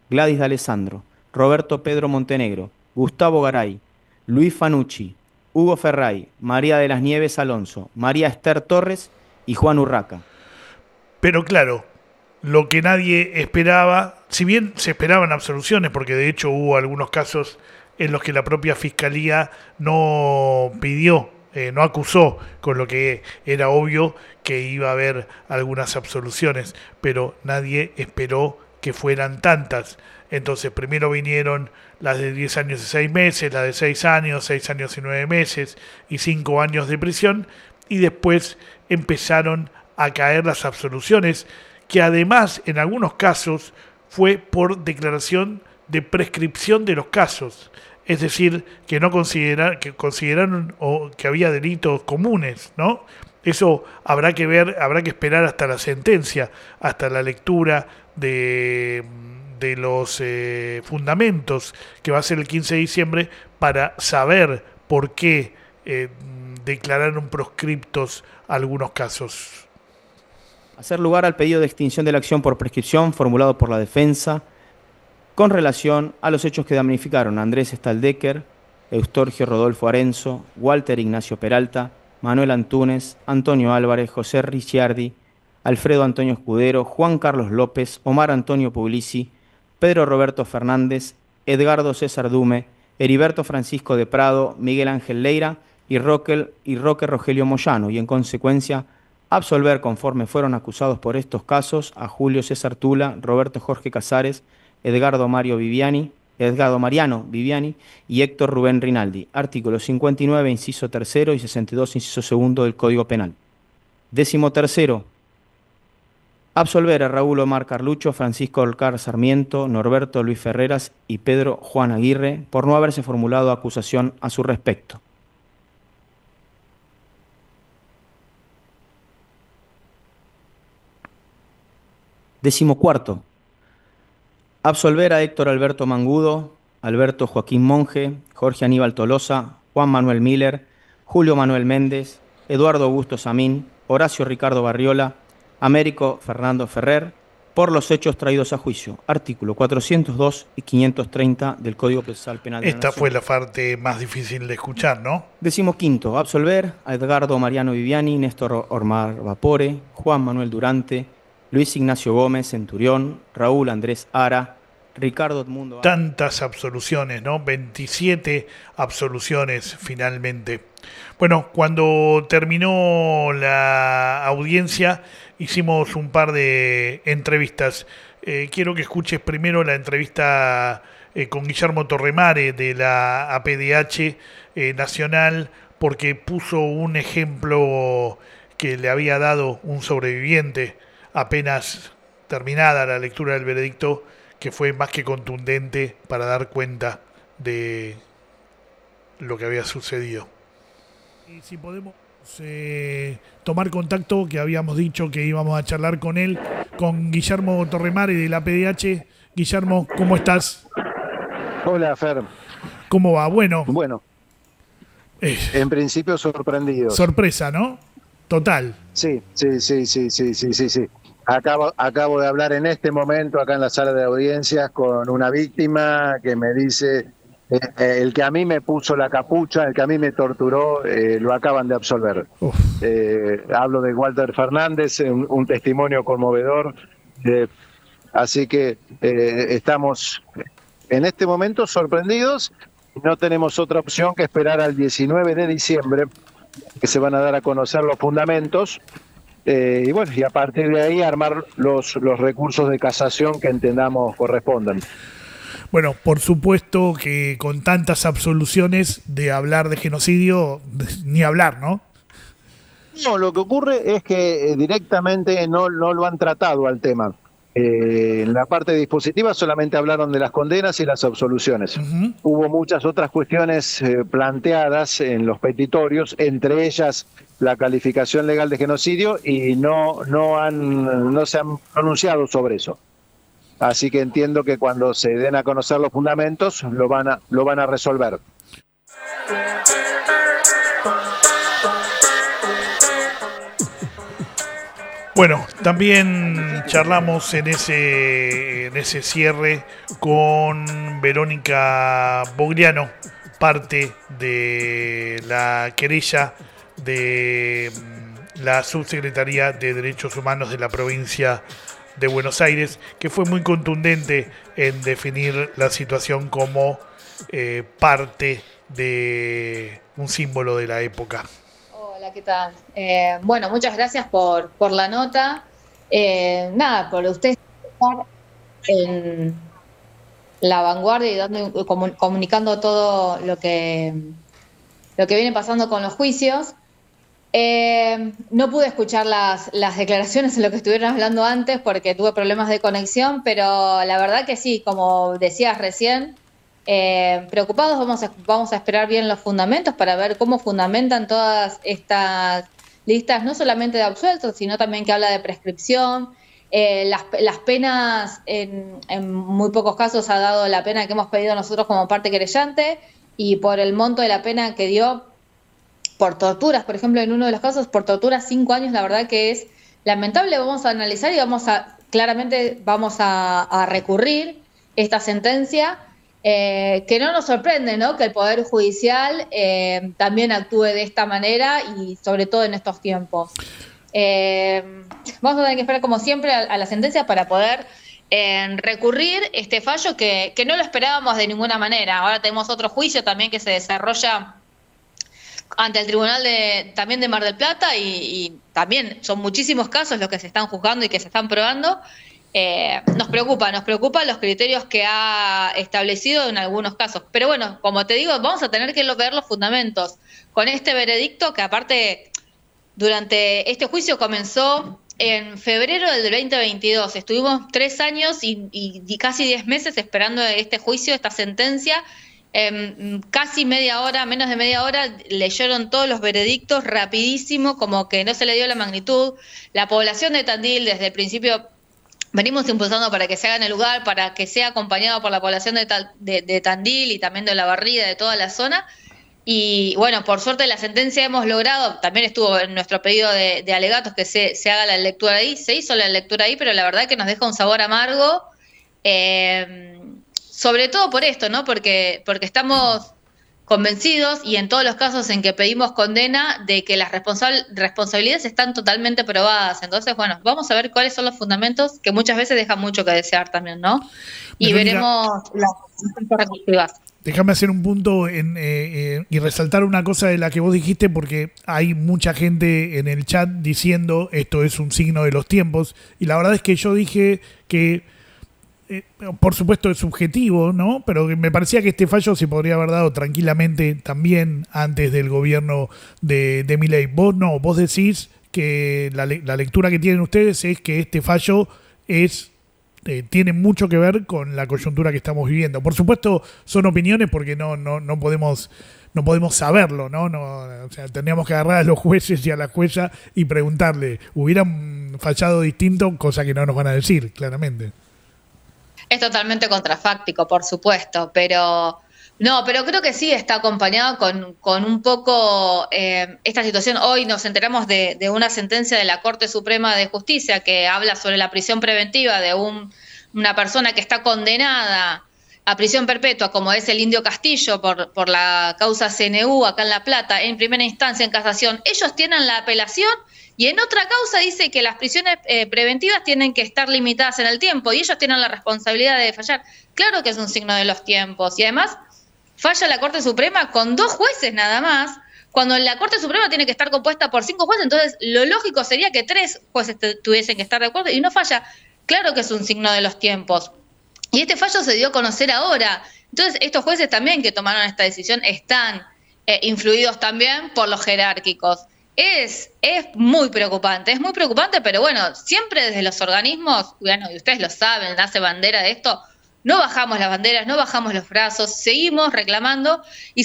F: Gladys D'Alessandro, Roberto Pedro Montenegro, Gustavo Garay, Luis Fanucci, Hugo Ferray, María de las Nieves Alonso, María Esther Torres y Juan Urraca.
B: Pero claro, lo que nadie esperaba, si bien se esperaban absoluciones, porque de hecho hubo algunos casos en los que la propia Fiscalía no pidió, no acusó, con lo que era obvio que iba a haber algunas absoluciones, pero nadie esperó que fueran tantas. Entonces primero vinieron las de 10 años y 6 meses, las de 6 años, 6 años y 9 meses y 5 años de prisión, y después empezaron a caer las absoluciones, que además en algunos casos fue por declaración de prescripción de los casos, es decir, que no consideraron o que había delitos comunes, ¿no? Eso habrá que ver, habrá que esperar hasta la sentencia, hasta la lectura de los fundamentos, que va a ser el 15 de diciembre, para saber por qué declararon proscriptos algunos casos.
F: Hacer lugar al pedido de extinción de la acción por prescripción formulado por la defensa con relación a los hechos que damnificaron a Andrés Staldecker, Eustorgio Rodolfo Arenzo, Walter Ignacio Peralta, Manuel Antúnez, Antonio Álvarez, José Ricciardi, Alfredo Antonio Escudero, Juan Carlos López, Omar Antonio Puglisi, Pedro Roberto Fernández, Edgardo César Dume, Heriberto Francisco de Prado, Miguel Ángel Leira y Roque Rogelio Moyano, y en consecuencia absolver conforme fueron acusados por estos casos a Julio César Tula, Roberto Jorge Casares, Edgardo Mariano Viviani y Héctor Rubén Rinaldi. Artículos 59, inciso tercero y 62, inciso segundo del Código Penal. 13º. Absolver a Raúl Omar Carlucho, Francisco Olcar Sarmiento, Norberto Luis Ferreras y Pedro Juan Aguirre por no haberse formulado acusación a su respecto. Decimocuarto. Absolver a Héctor Alberto Mangudo, Alberto Joaquín Monge, Jorge Aníbal Tolosa, Juan Manuel Miller, Julio Manuel Méndez, Eduardo Augusto Samín, Horacio Ricardo Barriola, Américo Fernando Ferrer, por los hechos traídos a juicio. Artículo 402 y 530 del Código Procesal Penal de la Nación.
B: Esta fue la parte más difícil de escuchar, ¿no?
F: 15º. Absolver a Edgardo Mariano Viviani, Néstor Omar Vapore, Juan Manuel Durante, Luis Ignacio Gómez Centurión, Raúl Andrés Ara, Ricardo Edmundo...
B: Tantas absoluciones, ¿no? 27 absoluciones finalmente. Bueno, cuando terminó la audiencia hicimos un par de entrevistas. Quiero que escuches primero la entrevista con Guillermo Torremare de la APDH Nacional, porque puso un ejemplo que le había dado un sobreviviente apenas terminada la lectura del veredicto, que fue más que contundente para dar cuenta de lo que había sucedido. Y si podemos tomar contacto, que habíamos dicho que íbamos a charlar con él, con Guillermo Torremare de la PDH. Guillermo, ¿cómo estás?
G: Hola, Fer.
B: ¿Cómo va? Bueno,
G: en principio sorprendido.
B: Sorpresa, ¿no? Total.
G: Sí. Acabo de hablar en este momento acá en la sala de audiencias con una víctima que me dice, el que a mí me puso la capucha, el que a mí me torturó, lo acaban de absolver. Hablo de Walter Fernández, un testimonio conmovedor. Así que estamos en este momento sorprendidos. No tenemos otra opción que esperar al 19 de diciembre, que se van a dar a conocer los fundamentos. Y bueno, y a partir de ahí armar los recursos de casación que entendamos correspondan.
B: Bueno, por supuesto que con tantas absoluciones de hablar de genocidio, ni hablar, ¿no?
G: No, lo que ocurre es que directamente no lo han tratado al tema. En la parte dispositiva solamente hablaron de las condenas y las absoluciones. Uh-huh. Hubo muchas otras cuestiones planteadas en los petitorios, entre ellas la calificación legal de genocidio, y no se han pronunciado sobre eso. Así que entiendo que cuando se den a conocer los fundamentos lo van a resolver.
B: Bueno, también charlamos en ese cierre con Verónica Bogliano, parte de la querella de la Subsecretaría de Derechos Humanos de la provincia de Buenos Aires, que fue muy contundente en definir la situación como parte de un símbolo de la época.
H: Hola, ¿qué tal? Bueno, muchas gracias por la nota. Nada, por ustedes estar en la vanguardia y comunicando todo lo que viene pasando con los juicios. No pude escuchar las declaraciones en lo que estuvieron hablando antes porque tuve problemas de conexión, pero la verdad que sí, como decías recién, preocupados, vamos a esperar bien los fundamentos para ver cómo fundamentan todas estas listas, no solamente de absueltos, sino también que habla de prescripción. Las penas, en muy pocos casos ha dado la pena que hemos pedido nosotros como parte querellante, y por el monto de la pena que dio por torturas, por ejemplo, en uno de los casos, por torturas 5 años, la verdad que es lamentable. Vamos a analizar y claramente vamos a recurrir esta sentencia, que no nos sorprende, ¿no?, que el Poder Judicial también actúe de esta manera y sobre todo en estos tiempos. Vamos a tener que esperar como siempre a la sentencia para poder recurrir este fallo que no lo esperábamos de ninguna manera. Ahora tenemos otro juicio también que se desarrolla ante el Tribunal también de Mar del Plata y también son muchísimos casos los que se están juzgando y que se están probando. Nos preocupa los criterios que ha establecido en algunos casos. Pero bueno, como te digo, vamos a tener que ver los fundamentos con este veredicto que aparte durante este juicio comenzó en febrero del 2022. Estuvimos 3 años y casi 10 meses esperando este juicio, esta sentencia. Casi media hora, menos de media hora, leyeron todos los veredictos rapidísimo, como que no se le dio la magnitud. La población de Tandil desde el principio venimos impulsando para que se haga en el lugar, para que sea acompañado por la población de Tandil y también de La Barrida, de toda la zona. Y bueno, por suerte la sentencia hemos logrado, también estuvo en nuestro pedido de alegatos que se haga la lectura ahí, se hizo la lectura ahí, pero la verdad que nos deja un sabor amargo, sobre todo por esto, ¿no? Porque estamos convencidos, y en todos los casos en que pedimos condena, de que las responsabilidades están totalmente probadas. Entonces, bueno, vamos a ver cuáles son los fundamentos, que muchas veces dejan mucho que desear también, ¿no? Y veremos las respectivas.
B: Déjame hacer un punto y resaltar una cosa de la que vos dijiste, porque hay mucha gente en el chat diciendo esto es un signo de los tiempos, y la verdad es que yo dije que por supuesto es subjetivo, ¿no? Pero me parecía que este fallo se podría haber dado tranquilamente también antes del gobierno de Milei. Vos decís que la lectura que tienen ustedes es que este fallo tiene mucho que ver con la coyuntura que estamos viviendo. Por supuesto son opiniones porque no podemos saberlo, ¿no? O sea, tendríamos que agarrar a los jueces y a la jueza y preguntarle, ¿hubieran fallado distinto? Cosa que no nos van a decir, claramente.
H: Es totalmente contrafáctico, por supuesto, pero creo que sí está acompañado con un poco esta situación. Hoy nos enteramos de una sentencia de la Corte Suprema de Justicia que habla sobre la prisión preventiva de una persona que está condenada a prisión perpetua, como es el Indio Castillo, por la causa CNU acá en La Plata, en primera instancia, en casación. Ellos tienen la apelación. Y en otra causa dice que las prisiones preventivas tienen que estar limitadas en el tiempo y ellos tienen la responsabilidad de fallar. Claro que es un signo de los tiempos. Y además falla la Corte Suprema con 2 jueces nada más, cuando la Corte Suprema tiene que estar compuesta por 5 jueces. Entonces lo lógico sería que 3 jueces tuviesen que estar de acuerdo y no falla. Claro que es un signo de los tiempos. Y este fallo se dio a conocer ahora. Entonces estos jueces también que tomaron esta decisión están influidos también por los jerárquicos. Es muy preocupante, pero bueno, siempre desde los organismos, bueno, y ustedes lo saben, hace bandera de esto, no bajamos las banderas, no bajamos los brazos, seguimos reclamando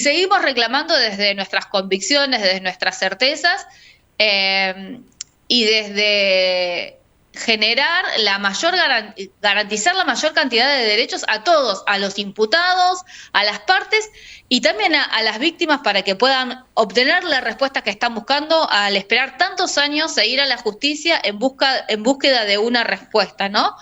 H: desde nuestras convicciones, desde nuestras certezas, y desde garantizar la mayor cantidad de derechos a todos, a los imputados, a las partes y también a las víctimas para que puedan obtener la respuesta que están buscando al esperar tantos años e ir a la justicia en búsqueda de una respuesta, ¿no?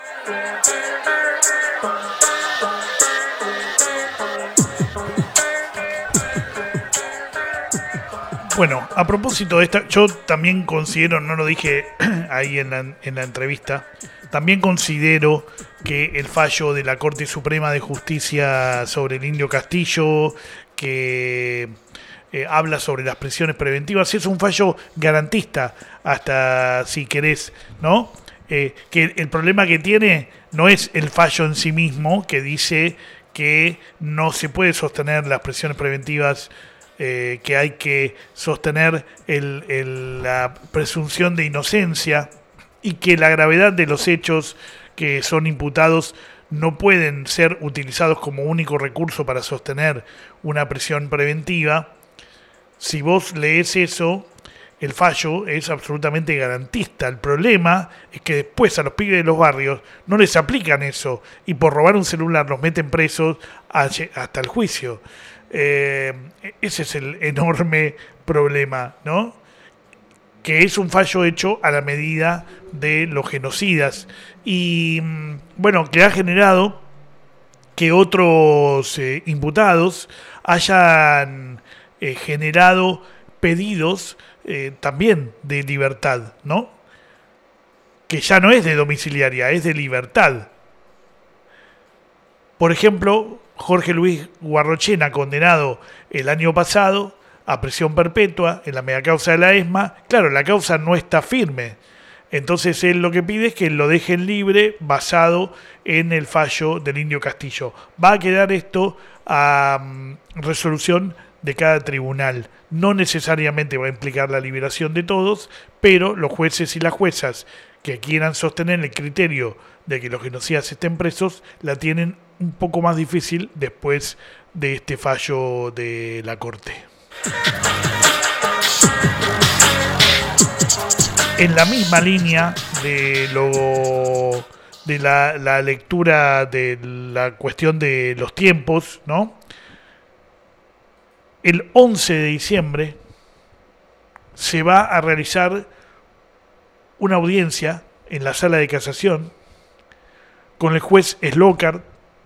B: Bueno, a propósito de esta, yo también considero, no lo dije ahí en la entrevista, también considero que el fallo de la Corte Suprema de Justicia sobre el Indio Castillo, que habla sobre las prisiones preventivas, es un fallo garantista, hasta si querés, ¿no? Que el problema que tiene no es el fallo en sí mismo, que dice que no se puede sostener las prisiones preventivas, que hay que sostener la presunción de inocencia y que la gravedad de los hechos que son imputados no pueden ser utilizados como único recurso para sostener una prisión preventiva. Si vos lees eso, el fallo es absolutamente garantista. El problema es que después a los pibes de los barrios no les aplican eso y por robar un celular los meten presos hasta el juicio. Ese es el enorme problema, ¿no? Que es un fallo hecho a la medida de los genocidas y, bueno, que ha generado que otros imputados hayan generado pedidos también de libertad, ¿no? Que ya no es de domiciliaria, es de libertad. Por ejemplo, Jorge Luis Guarrochena, condenado el año pasado a prisión perpetua en la megacausa de la ESMA. Claro, la causa no está firme. Entonces él lo que pide es que lo dejen libre basado en el fallo del Indio Castillo. Va a quedar esto a resolución de cada tribunal. No necesariamente va a implicar la liberación de todos, pero los jueces y las juezas que quieran sostener el criterio de que los genocidas estén presos, la tienen un poco más difícil después de este fallo de la Corte. En la misma línea de la lectura de la cuestión de los tiempos, ¿no? El 11 de diciembre se va a realizar una audiencia en la sala de casación con el juez Slocard,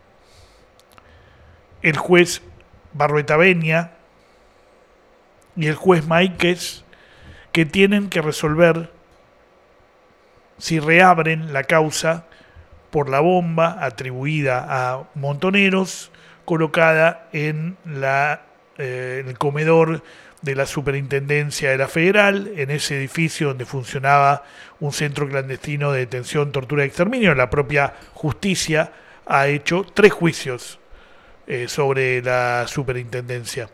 B: el juez Barruetaveña y el juez Máiquez, que tienen que resolver si reabren la causa por la bomba atribuida a Montoneros colocada en el comedor de la Superintendencia de la Federal, en ese edificio donde funcionaba un centro clandestino de detención, tortura y exterminio. La propia justicia ha hecho 3 juicios sobre la superintendencia.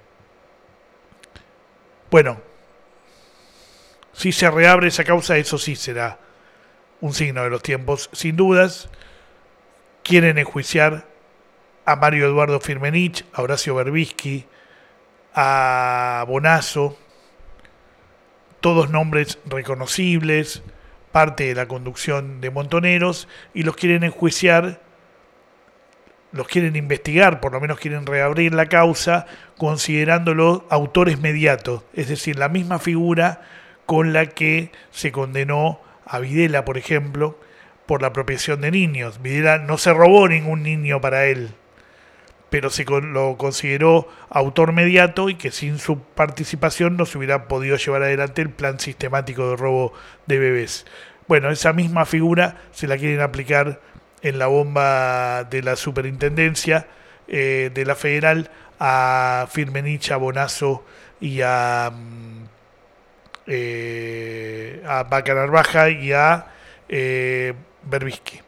B: Bueno, si se reabre esa causa, eso sí será un signo de los tiempos, sin dudas. Quieren enjuiciar a Mario Eduardo Firmenich, a Horacio Berbisky, a Bonazo, todos nombres reconocibles, parte de la conducción de Montoneros, y los quieren enjuiciar, los quieren investigar, por lo menos quieren reabrir la causa, considerándolos autores mediatos, es decir, la misma figura con la que se condenó a Videla, por ejemplo, por la apropiación de niños. Videla no se robó ningún niño para él, pero lo consideró autor mediato y que sin su participación no se hubiera podido llevar adelante el plan sistemático de robo de bebés. Bueno, esa misma figura se la quieren aplicar en la bomba de la superintendencia de la Federal a Firmenich, a Bonazo y a Vaca Narvaja y a Berbisky.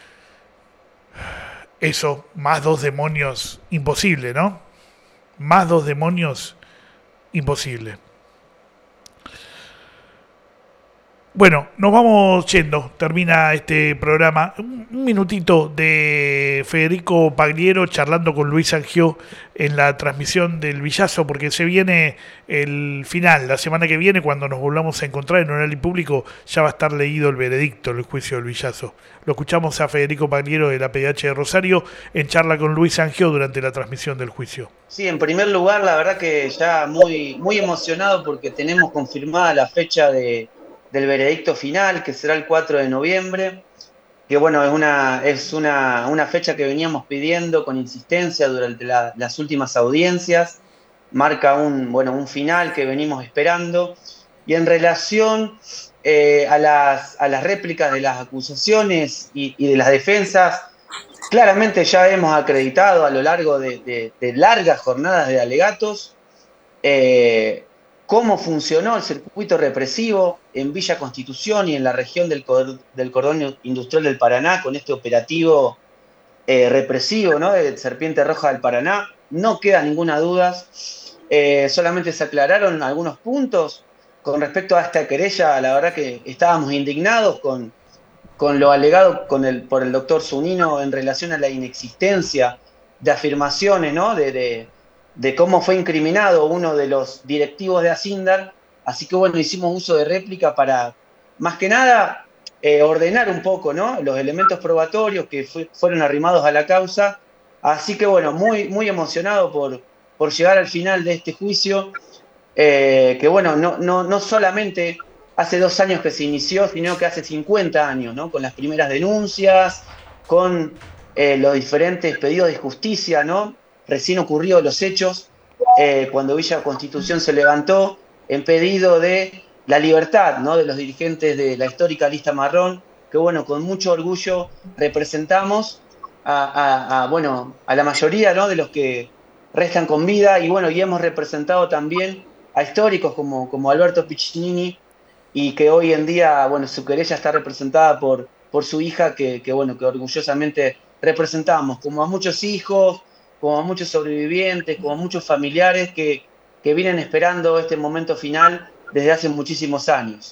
B: Eso, más 2 demonios, imposible, ¿no? Más 2 demonios, imposible. Bueno, nos vamos yendo, termina este programa. Un minutito de Federico Pagliero charlando con Luis Angió en la transmisión del Villazo, porque se viene el final. La semana que viene, cuando nos volvamos a encontrar en Oral y Público, ya va a estar leído el veredicto en el juicio del Villazo. Lo escuchamos a Federico Pagliero de la PDH de Rosario en charla con Luis Angió durante la transmisión del juicio.
I: Sí, en primer lugar, la verdad que ya muy emocionado porque tenemos confirmada la fecha del veredicto final, que será el 4 de noviembre, que bueno, es una fecha que veníamos pidiendo con insistencia durante las últimas audiencias, marca un final que venimos esperando, y en relación a las réplicas de las acusaciones y de las defensas, claramente ya hemos acreditado a lo largo de largas jornadas de alegatos cómo funcionó el circuito represivo en Villa Constitución y en la región del Cordón Industrial del Paraná con este operativo represivo, ¿no?, de Serpiente Roja del Paraná. No queda ninguna duda, solamente se aclararon algunos puntos con respecto a esta querella. La verdad que estábamos indignados con lo alegado por el doctor Zunino en relación a la inexistencia de afirmaciones, ¿no?, de cómo fue incriminado uno de los directivos de Asindar. Así que bueno, hicimos uso de réplica para, más que nada, ordenar un poco, ¿no?, los elementos probatorios que fueron arrimados a la causa. Así que bueno, muy emocionado por llegar al final de este juicio, que bueno, no solamente hace 2 años que se inició, sino que hace 50 años, ¿no?, con las primeras denuncias, con los diferentes pedidos de justicia, ¿no? Recién ocurrió los hechos, cuando Villa Constitución se levantó en pedido de la libertad, ¿no?, de los dirigentes de la histórica lista marrón, que bueno, con mucho orgullo representamos a la mayoría, ¿no?, de los que restan con vida, y bueno, y hemos representado también a históricos como Alberto Piccinini, y que hoy en día, bueno, su querella está representada por su hija, que orgullosamente representamos, como a muchos hijos, como a muchos sobrevivientes, como a muchos familiares que vienen esperando este momento final desde hace muchísimos años.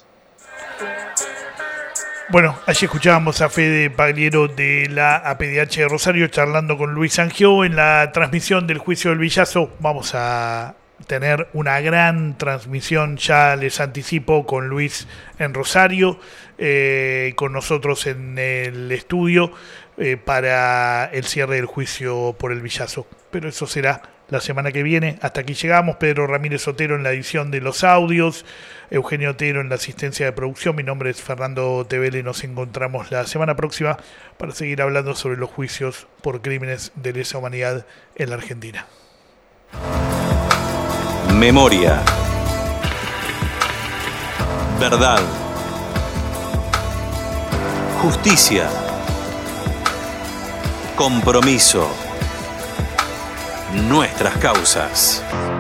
B: Bueno, allí escuchábamos a Fede Pagliero de la APDH de Rosario charlando con Luis Angió en la transmisión del juicio del Villazo. Vamos a tener una gran transmisión, ya les anticipo, con Luis en Rosario, con nosotros en el estudio para el cierre del juicio por el Villazo. Pero eso será la semana que viene. Hasta aquí llegamos. Pedro Ramírez Otero en la edición de los audios, Eugenio Otero en la asistencia de producción. Mi nombre es Fernando Tevele. Nos encontramos la semana próxima para seguir hablando sobre los juicios por crímenes de lesa humanidad en la Argentina.
A: Memoria. Verdad. Justicia. Compromiso. Nuestras causas.